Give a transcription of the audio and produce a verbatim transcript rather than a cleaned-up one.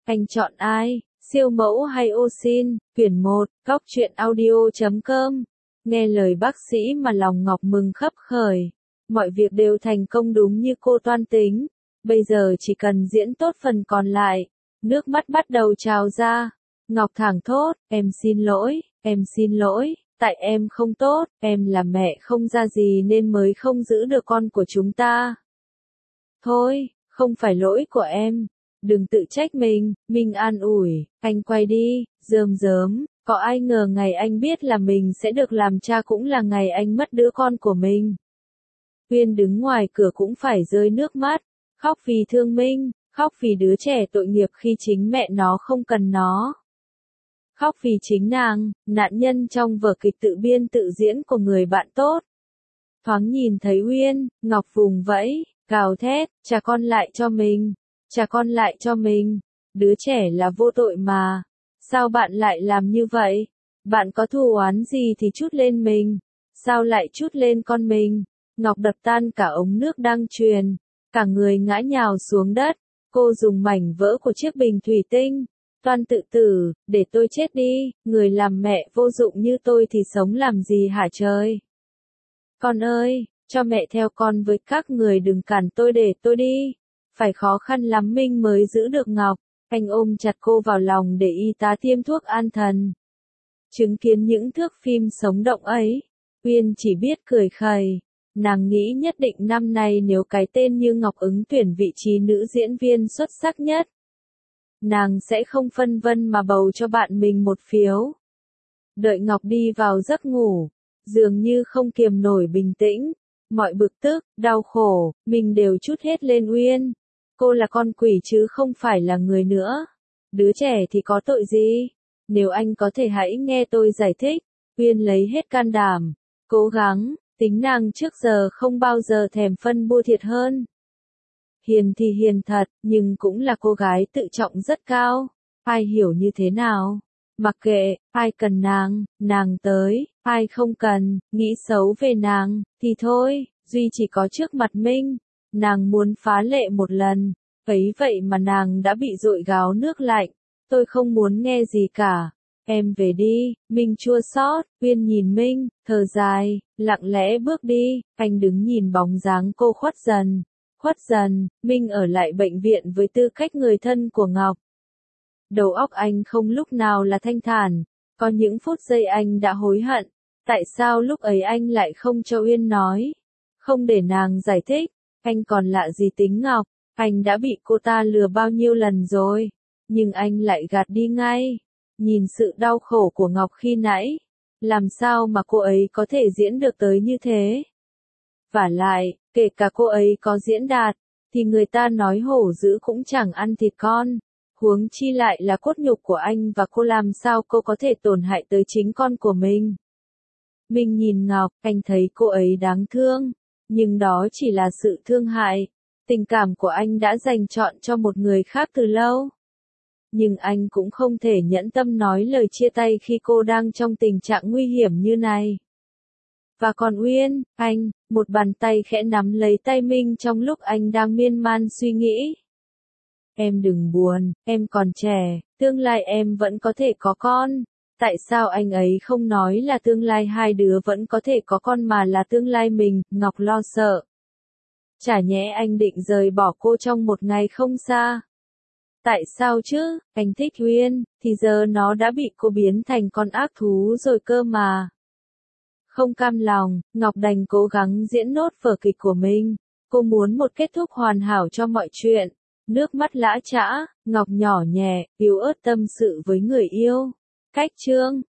anh chọn ai, siêu mẫu hay ô sin? Quyển một, góc truyện audio chấm com. Nghe lời bác sĩ mà lòng Ngọc mừng khấp khởi. Mọi việc đều thành công đúng như cô toan tính. Bây giờ chỉ cần diễn tốt phần còn lại. Nước mắt bắt đầu trào ra. Ngọc thẳng thốt, em xin lỗi, em xin lỗi, tại em không tốt, em là mẹ không ra gì nên mới không giữ được con của chúng ta. Thôi, không phải lỗi của em, đừng tự trách mình, mình an ủi, anh quay đi, rơm rớm, có ai ngờ ngày anh biết là mình sẽ được làm cha cũng là ngày anh mất đứa con của mình. Uyên đứng ngoài cửa cũng phải rơi nước mắt, khóc vì thương Minh, khóc vì đứa trẻ tội nghiệp khi chính mẹ nó không cần nó. Khóc vì chính nàng, nạn nhân trong vở kịch tự biên tự diễn của người bạn tốt. Thoáng nhìn thấy Uyên, Ngọc vùng vẫy, gào thét, trả con lại cho mình, trả con lại cho mình, đứa trẻ là vô tội mà, sao bạn lại làm như vậy, bạn có thù oán gì thì trút lên mình, sao lại trút lên con mình. Ngọc đập tan cả ống nước đang truyền, cả người ngã nhào xuống đất, cô dùng mảnh vỡ của chiếc bình thủy tinh, toan tự tử, để tôi chết đi, người làm mẹ vô dụng như tôi thì sống làm gì hả trời. Con ơi, cho mẹ theo con với các người, đừng cản tôi, để tôi đi. Phải khó khăn lắm Minh mới giữ được Ngọc, anh ôm chặt cô vào lòng để y tá tiêm thuốc an thần. Chứng kiến những thước phim sống động ấy, Uyên chỉ biết cười khẩy. Nàng nghĩ nhất định năm nay nếu cái tên như Ngọc ứng tuyển vị trí nữ diễn viên xuất sắc nhất, nàng sẽ không phân vân mà bầu cho bạn mình một phiếu. Đợi Ngọc đi vào giấc ngủ, dường như không kiềm nổi bình tĩnh, mọi bực tức, đau khổ, mình đều trút hết lên Uyên. Cô là con quỷ chứ không phải là người nữa. Đứa trẻ thì có tội gì? Nếu anh có thể hãy nghe tôi giải thích. Uyên lấy hết can đảm, cố gắng, tính nàng trước giờ không bao giờ thèm phân bua thiệt hơn. Hiền thì hiền thật, nhưng cũng là cô gái tự trọng rất cao. Ai hiểu như thế nào? Mặc kệ, ai cần nàng, nàng tới, ai không cần, nghĩ xấu về nàng, thì thôi, duy chỉ có trước mặt Minh. Nàng muốn phá lệ một lần, ấy vậy mà nàng đã bị dội gáo nước lạnh. Tôi không muốn nghe gì cả. Em về đi, Minh chua xót. Uyên nhìn Minh, thở dài, lặng lẽ bước đi, anh đứng nhìn bóng dáng cô khuất dần. Khuất dần, Minh ở lại bệnh viện với tư cách người thân của Ngọc. Đầu óc anh không lúc nào là thanh thản, có những phút giây anh đã hối hận. Tại sao lúc ấy anh lại không cho Uyên nói, không để nàng giải thích, anh còn lạ gì tính Ngọc, anh đã bị cô ta lừa bao nhiêu lần rồi, nhưng anh lại gạt đi ngay. Nhìn sự đau khổ của Ngọc khi nãy, làm sao mà cô ấy có thể diễn được tới như thế? Vả lại, kể cả cô ấy có diễn đạt, thì người ta nói hổ dữ cũng chẳng ăn thịt con. Huống chi lại là cốt nhục của anh, và cô làm sao cô có thể tổn hại tới chính con của mình. Mình nhìn Ngọc, anh thấy cô ấy đáng thương, nhưng đó chỉ là sự thương hại. Tình cảm của anh đã dành trọn cho một người khác từ lâu. Nhưng anh cũng không thể nhẫn tâm nói lời chia tay khi cô đang trong tình trạng nguy hiểm như này. Và còn Uyên, anh, một bàn tay khẽ nắm lấy tay Minh trong lúc anh đang miên man suy nghĩ. Em đừng buồn, em còn trẻ, tương lai em vẫn có thể có con. Tại sao anh ấy không nói là tương lai hai đứa vẫn có thể có con mà là tương lai mình? Ngọc lo sợ. Chả nhẽ anh định rời bỏ cô trong một ngày không xa? Tại sao chứ, anh thích Uyên, thì giờ nó đã bị cô biến thành con ác thú rồi cơ mà. Không cam lòng, Ngọc đành cố gắng diễn nốt vở kịch của mình. Cô muốn một kết thúc hoàn hảo cho mọi chuyện. Nước mắt lã chã, Ngọc nhỏ nhẹ, yếu ớt tâm sự với người yêu. Cách chương